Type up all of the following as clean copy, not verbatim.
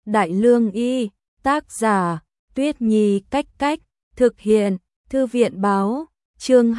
Đại Lương Y, tác giả, Tuyết Nhi Cách Cách, thực hiện, Thư viện Báo, chương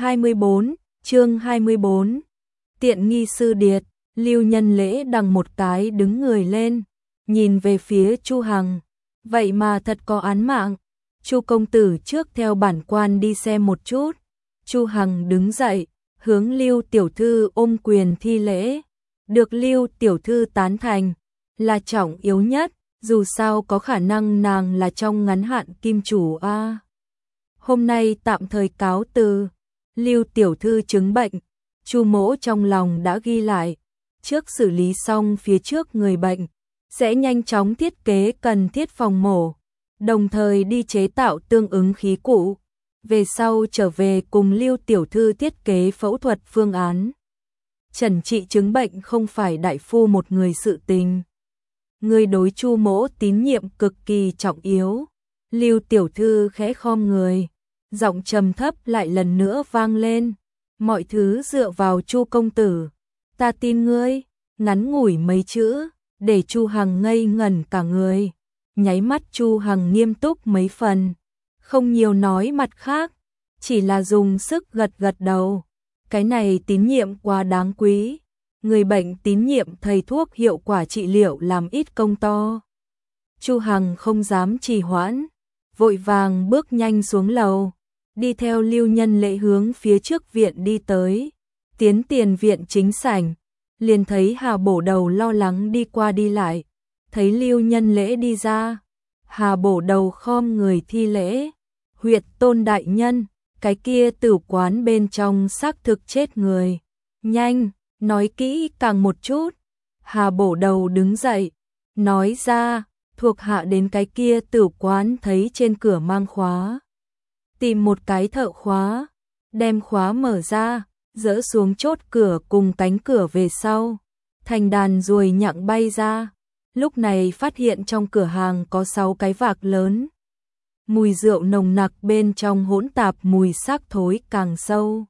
24. Tiện nghi sư điệt, Lưu Nhân Lễ đằng một cái đứng người lên, nhìn về phía Chu Hằng, vậy mà thật có án mạng. Chu công tử trước theo bản quan đi xem một chút. Chu Hằng đứng dậy, hướng Lưu tiểu thư ôm quyền thi lễ, được Lưu tiểu thư tán thành, là trọng yếu nhất, dù sao có khả năng nàng là trong ngắn hạn kim chủ a. Hôm nay tạm thời cáo từ. Lưu tiểu thư chứng bệnh, Chu mỗ trong lòng đã ghi lại, trước xử lý xong phía trước người bệnh, sẽ nhanh chóng thiết kế cần thiết phòng mổ, đồng thời đi chế tạo tương ứng khí cụ, về sau trở về cùng Lưu tiểu thư thiết kế phẫu thuật phương án. Trần trị chứng bệnh không phải đại phu một người sự tình. Người đối Chu mỗ tín nhiệm cực kỳ trọng yếu. Lưu tiểu thư khẽ khom người, giọng trầm thấp lại lần nữa vang lên, mọi thứ dựa vào Chu công tử, ta tin ngươi. Ngắn ngủi mấy chữ, để Chu Hằng ngây ngẩn cả người. Nháy mắt Chu Hằng nghiêm túc mấy phần, không nhiều nói mặt khác, chỉ là dùng sức gật gật đầu. Cái này tín nhiệm quá đáng quý. Người bệnh tín nhiệm thầy thuốc, hiệu quả trị liệu làm ít công to. Chu Hằng không dám trì hoãn, vội vàng bước nhanh xuống lầu, đi theo Lưu Nhân Lễ hướng phía trước viện đi tới. Tiến tiền viện chính sảnh, liền thấy Hà Bổ Đầu lo lắng đi qua đi lại. Thấy Lưu Nhân Lễ đi ra, Hà Bổ Đầu khom người thi lễ, huyệt tôn đại nhân, cái kia tử quán bên trong xác thực chết người. Nhanh, nói kỹ càng một chút. Hà Bổ Đầu đứng dậy, nói ra, thuộc hạ đến cái kia tử quán thấy trên cửa mang khóa. Tìm một cái thợ khóa, đem khóa mở ra, dỡ xuống chốt cửa cùng cánh cửa về sau. Thành đàn ruồi nhặng bay ra, lúc này phát hiện trong cửa hàng có 6 cái vạc lớn. Mùi rượu nồng nặc bên trong hỗn tạp mùi xác thối càng sâu.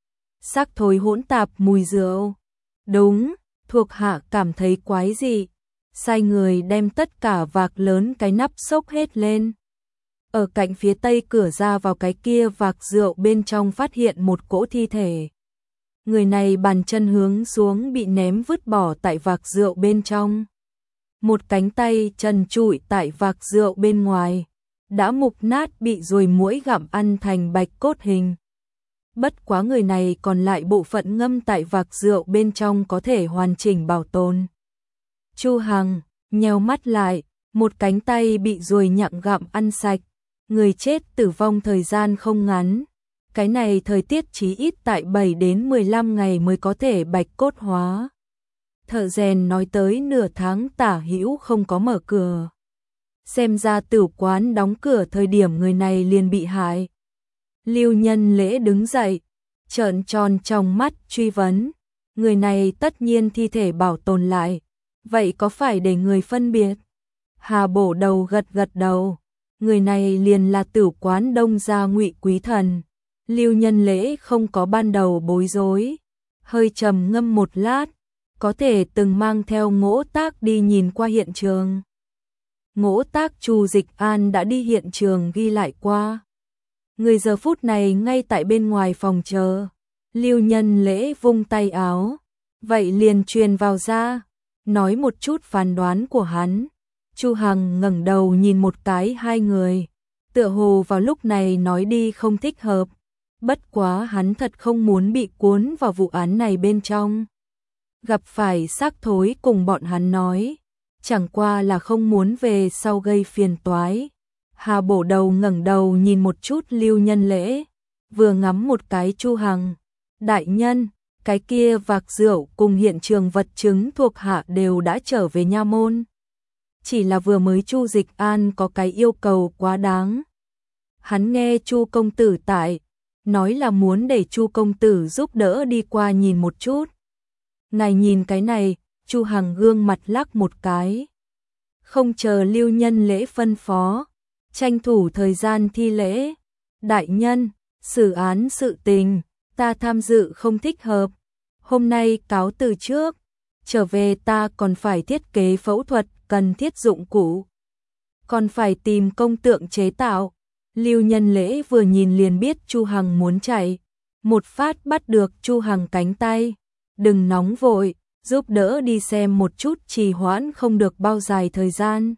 Xác thối hỗn tạp mùi rượu. Đúng, thuộc hạ cảm thấy quái dị, sai người đem tất cả vạc lớn cái nắp xốc hết lên. Ở cạnh phía tây cửa ra vào cái kia vạc rượu bên trong phát hiện một cỗ thi thể. Người này bàn chân hướng xuống bị ném vứt bỏ tại vạc rượu bên trong. Một cánh tay trần trụi tại vạc rượu bên ngoài, đã mục nát bị ruồi muỗi gặm ăn thành bạch cốt hình. Bất quá người này còn lại bộ phận ngâm tại vạc rượu bên trong có thể hoàn chỉnh bảo tồn. Chu Hằng nheo mắt lại, một cánh tay bị ruồi nhặng gặm ăn sạch, người chết tử vong thời gian không ngắn. Cái này thời tiết chí ít tại 7 đến 15 ngày mới có thể bạch cốt hóa. Thợ rèn nói tới nửa tháng tả hữu không có mở cửa. Xem ra tử quán đóng cửa thời điểm người này liền bị hại. Lưu Nhân Lễ đứng dậy, trợn tròn trong mắt truy vấn. Người này tất nhiên thi thể bảo tồn lại, vậy có phải để người phân biệt? Hà Bổ Đầu gật gật đầu. Người này liền là tử quán Đông gia Ngụy Quý Thần. Lưu Nhân Lễ không có ban đầu bối rối, hơi trầm ngâm một lát, có thể từng mang theo Ngỗ Tác đi nhìn qua hiện trường. Ngỗ Tác Chu Dịch An đã đi hiện trường ghi lại qua. Người giờ phút này ngay tại bên ngoài phòng chờ. Lưu Nhân Lễ vung tay áo, vậy liền truyền vào ra, nói một chút phán đoán của hắn. Chu Hằng ngẩng đầu nhìn một cái hai người, tựa hồ vào lúc này nói đi không thích hợp. Bất quá hắn thật không muốn bị cuốn vào vụ án này bên trong. Gặp phải xác thối cùng bọn hắn nói, chẳng qua là không muốn về sau gây phiền toái. Hà Bổ Đầu ngẩng đầu nhìn một chút Lưu Nhân Lễ, vừa ngắm một cái Chu Hằng. Đại nhân, cái kia vạc rượu cùng hiện trường vật chứng thuộc hạ đều đã trở về nha môn. Chỉ là vừa mới Chu Dịch An có cái yêu cầu quá đáng. Hắn nghe Chu công tử tại, nói là muốn để Chu công tử giúp đỡ đi qua nhìn một chút. Ngài nhìn cái này, Chu Hằng gương mặt lắc một cái. Không chờ Lưu Nhân Lễ phân phó, tranh thủ thời gian thi lễ. Đại nhân, xử án sự tình, ta tham dự không thích hợp. Hôm nay cáo từ trước, trở về ta còn phải thiết kế phẫu thuật cần thiết dụng cụ. còn phải tìm công tượng chế tạo. Lưu Nhân Lễ vừa nhìn liền biết Chu Hằng muốn chạy, một phát bắt được Chu Hằng cánh tay. Đừng nóng vội, giúp đỡ đi xem một chút, trì hoãn không được bao dài thời gian.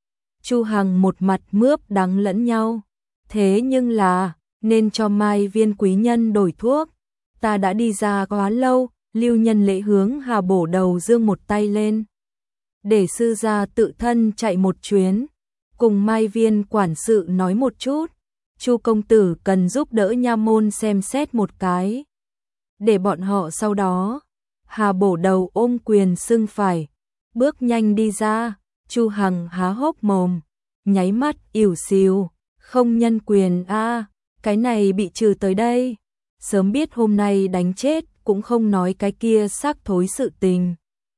Chu Hằng một mặt mướp đắng lẫn nhau. Thế nhưng là, nên cho Mai Viên quý nhân đổi thuốc. Ta đã đi ra quá lâu. Lưu Nhân Lễ hướng Hà Bổ Đầu giương một tay lên. Để sư gia tự thân chạy một chuyến. Cùng Mai Viên quản sự nói một chút. Chu công tử cần giúp đỡ nha môn xem xét một cái. Để bọn họ sau đó. Hà Bổ Đầu ôm quyền xưng phải. Bước nhanh đi ra. Chu Hằng há hốc mồm. Nháy mắt ỉu xìu. Không nhân quyền a, cái này bị trừ tới đây. Sớm biết hôm nay đánh chết cũng không nói cái kia xác thối sự tình.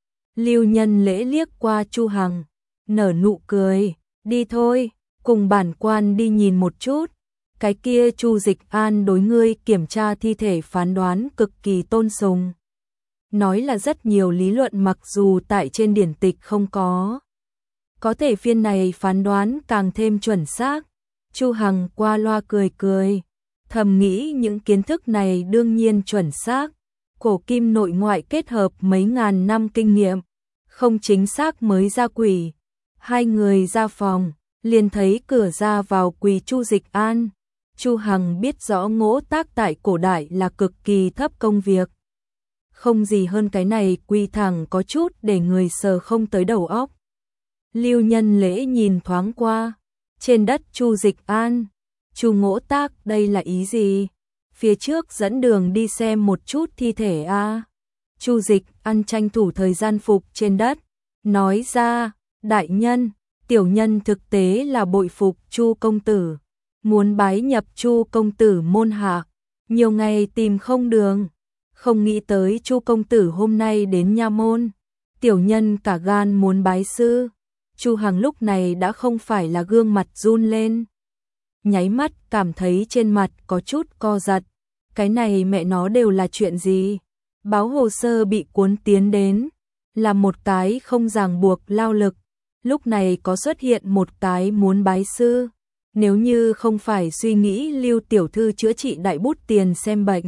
Lưu Nhân Lễ liếc qua Chu Hằng, nở nụ cười, đi thôi, cùng bản quan đi nhìn một chút. Cái kia Chu Dịch An đối ngươi kiểm tra thi thể phán đoán cực kỳ tôn sùng. Nói là rất nhiều lý luận mặc dù tại trên điển tịch không có. Có thể phiên này phán đoán càng thêm chuẩn xác. Chu Hằng qua loa cười cười, thầm nghĩ những kiến thức này đương nhiên chuẩn xác. Cổ kim nội ngoại kết hợp mấy ngàn năm kinh nghiệm, không chính xác mới ra quỷ. Hai người ra phòng, liền thấy cửa ra vào quỳ Chu Dịch An. Chu Hằng biết rõ ngỗ tác tại cổ đại là cực kỳ thấp công việc. Không gì hơn cái này, quỳ thẳng có chút để người sờ không tới đầu óc. Lưu Nhân Lễ nhìn thoáng qua, trên đất Chu Dịch An. Chu ngỗ tác, đây là ý gì? Phía trước dẫn đường đi xem một chút thi thể a. Chu Dịch An tranh thủ thời gian phục trên đất, nói ra, đại nhân, tiểu nhân thực tế là bội phục Chu công tử, muốn bái nhập Chu công tử môn hạ, nhiều ngày tìm không đường, không nghĩ tới Chu công tử hôm nay đến nha môn, tiểu nhân cả gan muốn bái sư. Chu Hằng lúc này đã không phải là gương mặt run lên, nháy mắt cảm thấy trên mặt có chút co giật. Cái này mẹ nó đều là chuyện gì? Báo hồ sơ bị cuốn tiến đến, là một cái không ràng buộc lao lực. Lúc này có xuất hiện một cái muốn bái sư. Nếu như không phải suy nghĩ Lưu tiểu thư chữa trị đại bút tiền xem bệnh,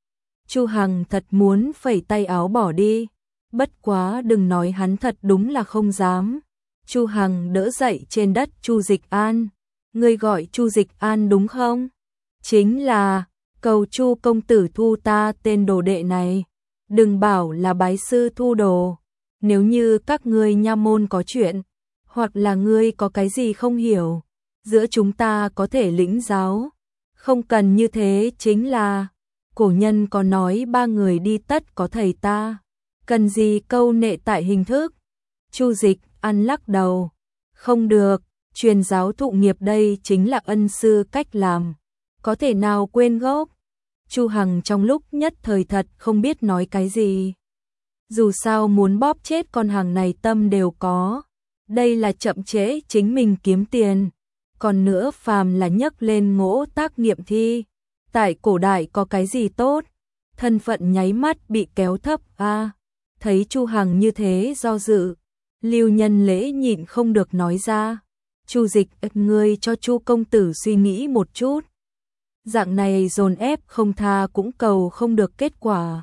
Chu Hằng thật muốn phẩy tay áo bỏ đi. Bất quá đừng nói hắn, thật đúng là không dám. Chu Hằng đỡ dậy trên đất Chu Dịch An. Ngươi gọi Chu Dịch An đúng không? Chính là, cầu Chu công tử thu ta tên đồ đệ này. Đừng bảo là bái sư thu đồ. Nếu như các ngươi nha môn có chuyện, hoặc là ngươi có cái gì không hiểu, giữa chúng ta có thể lĩnh giáo. Không cần như thế, chính là cổ nhân có nói ba người đi tất có thầy ta. Cần gì câu nệ tại hình thức? Chu Dịch An lắc đầu. Không được, truyền giáo thụ nghiệp đây chính là ân sư cách làm. Có thể nào quên gốc? Chu Hằng trong lúc nhất thời thật không biết nói cái gì. Dù sao muốn bóp chết con hàng này tâm đều có. Đây là chậm trễ chính mình kiếm tiền. Còn nữa phàm là nhấc lên ngỗ tác nghiệm thi. Tại cổ đại có cái gì tốt? Thân phận nháy mắt bị kéo thấp a. Thấy Chu Hằng như thế do dự, Lưu Nhân Lễ nhịn không được nói ra. Chu Dịch, ngươi cho Chu công tử suy nghĩ một chút. Dạng này dồn ép không tha cũng cầu không được kết quả.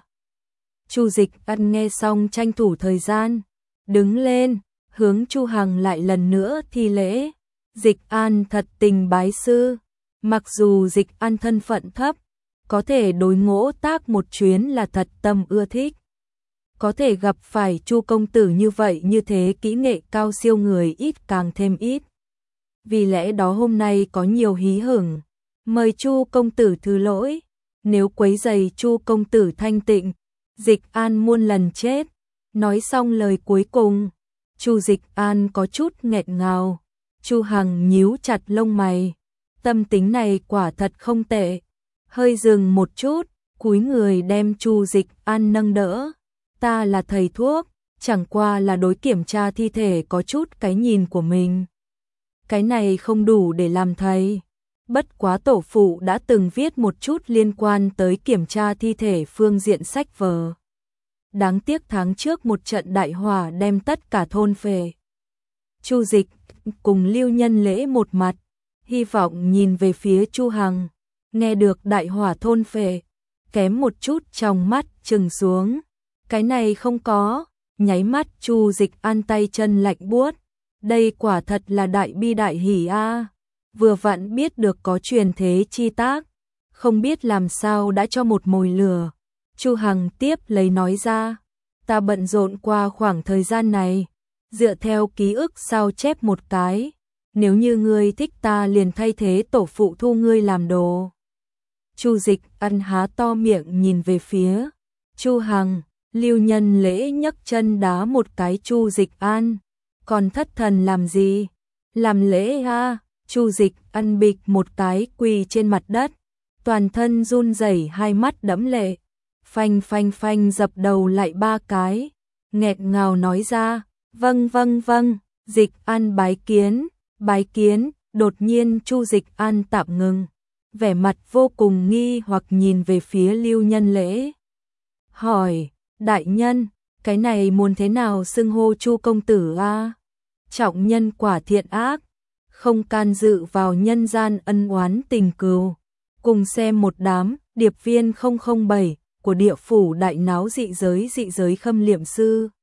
Chu Dịch An nghe xong tranh thủ thời gian, đứng lên, hướng Chu Hằng lại lần nữa thi lễ. Dịch An thật tình bái sư. Mặc dù Dịch An thân phận thấp, có thể đối ngỗ tác một chuyến là thật tâm ưa thích. Có thể gặp phải Chu công tử như vậy như thế kỹ nghệ cao siêu người ít càng thêm ít. Vì lẽ đó hôm nay có nhiều hí hửng. Mời Chu công tử thứ lỗi, nếu quấy rầy Chu công tử thanh tịnh, Dịch An muôn lần chết. Nói xong lời cuối cùng, Chu Dịch An có chút nghẹn ngào. Chu Hằng nhíu chặt lông mày, tâm tính này quả thật không tệ. Hơi dừng một chút, cúi người đem Chu Dịch An nâng đỡ. Ta là thầy thuốc, chẳng qua là đối kiểm tra thi thể có chút cái nhìn của mình. Cái này không đủ để làm thầy. Bất quá tổ phụ đã từng viết một chút liên quan tới kiểm tra thi thể phương diện sách vở. Đáng tiếc tháng trước một trận đại hỏa đem tất cả thôn phệ. Chu Dịch cùng Lưu Nhân Lễ một mặt, hy vọng nhìn về phía Chu Hằng, nghe được đại hỏa thôn phệ, kém một chút trong mắt trừng xuống. Cái này không có, nháy mắt Chu Dịch An tay chân lạnh buốt. Đây quả thật là đại bi đại hỉ a. Vừa vặn biết được có truyền thế chi tác, không biết làm sao đã cho một mồi lửa. Chu Hằng tiếp lấy nói ra, ta bận rộn qua khoảng thời gian này, dựa theo ký ức sao chép một cái, nếu như ngươi thích ta liền thay thế tổ phụ thu ngươi làm đồ. Chu Dịch An há to miệng nhìn về phía Chu Hằng, Lưu Nhân Lễ nhấc chân đá một cái Chu Dịch An, còn thất thần làm gì? Làm lễ ha? Chu Dịch An bịch một cái quỳ trên mặt đất, toàn thân run rẩy, hai mắt đẫm lệ, phanh phanh phanh dập đầu lại ba cái, nghẹn ngào nói ra, vâng vâng vâng, Dịch An bái kiến, bái kiến. Đột nhiên Chu Dịch An tạm ngừng, vẻ mặt vô cùng nghi hoặc nhìn về phía Lưu Nhân Lễ, hỏi, đại nhân, cái này muốn thế nào xưng hô Chu công tử a? Trọng nhân quả thiện ác, không can dự vào nhân gian ân oán tình cừu. Cùng xem một đám điệp viên 007 của địa phủ đại náo dị giới khâm liệm sư.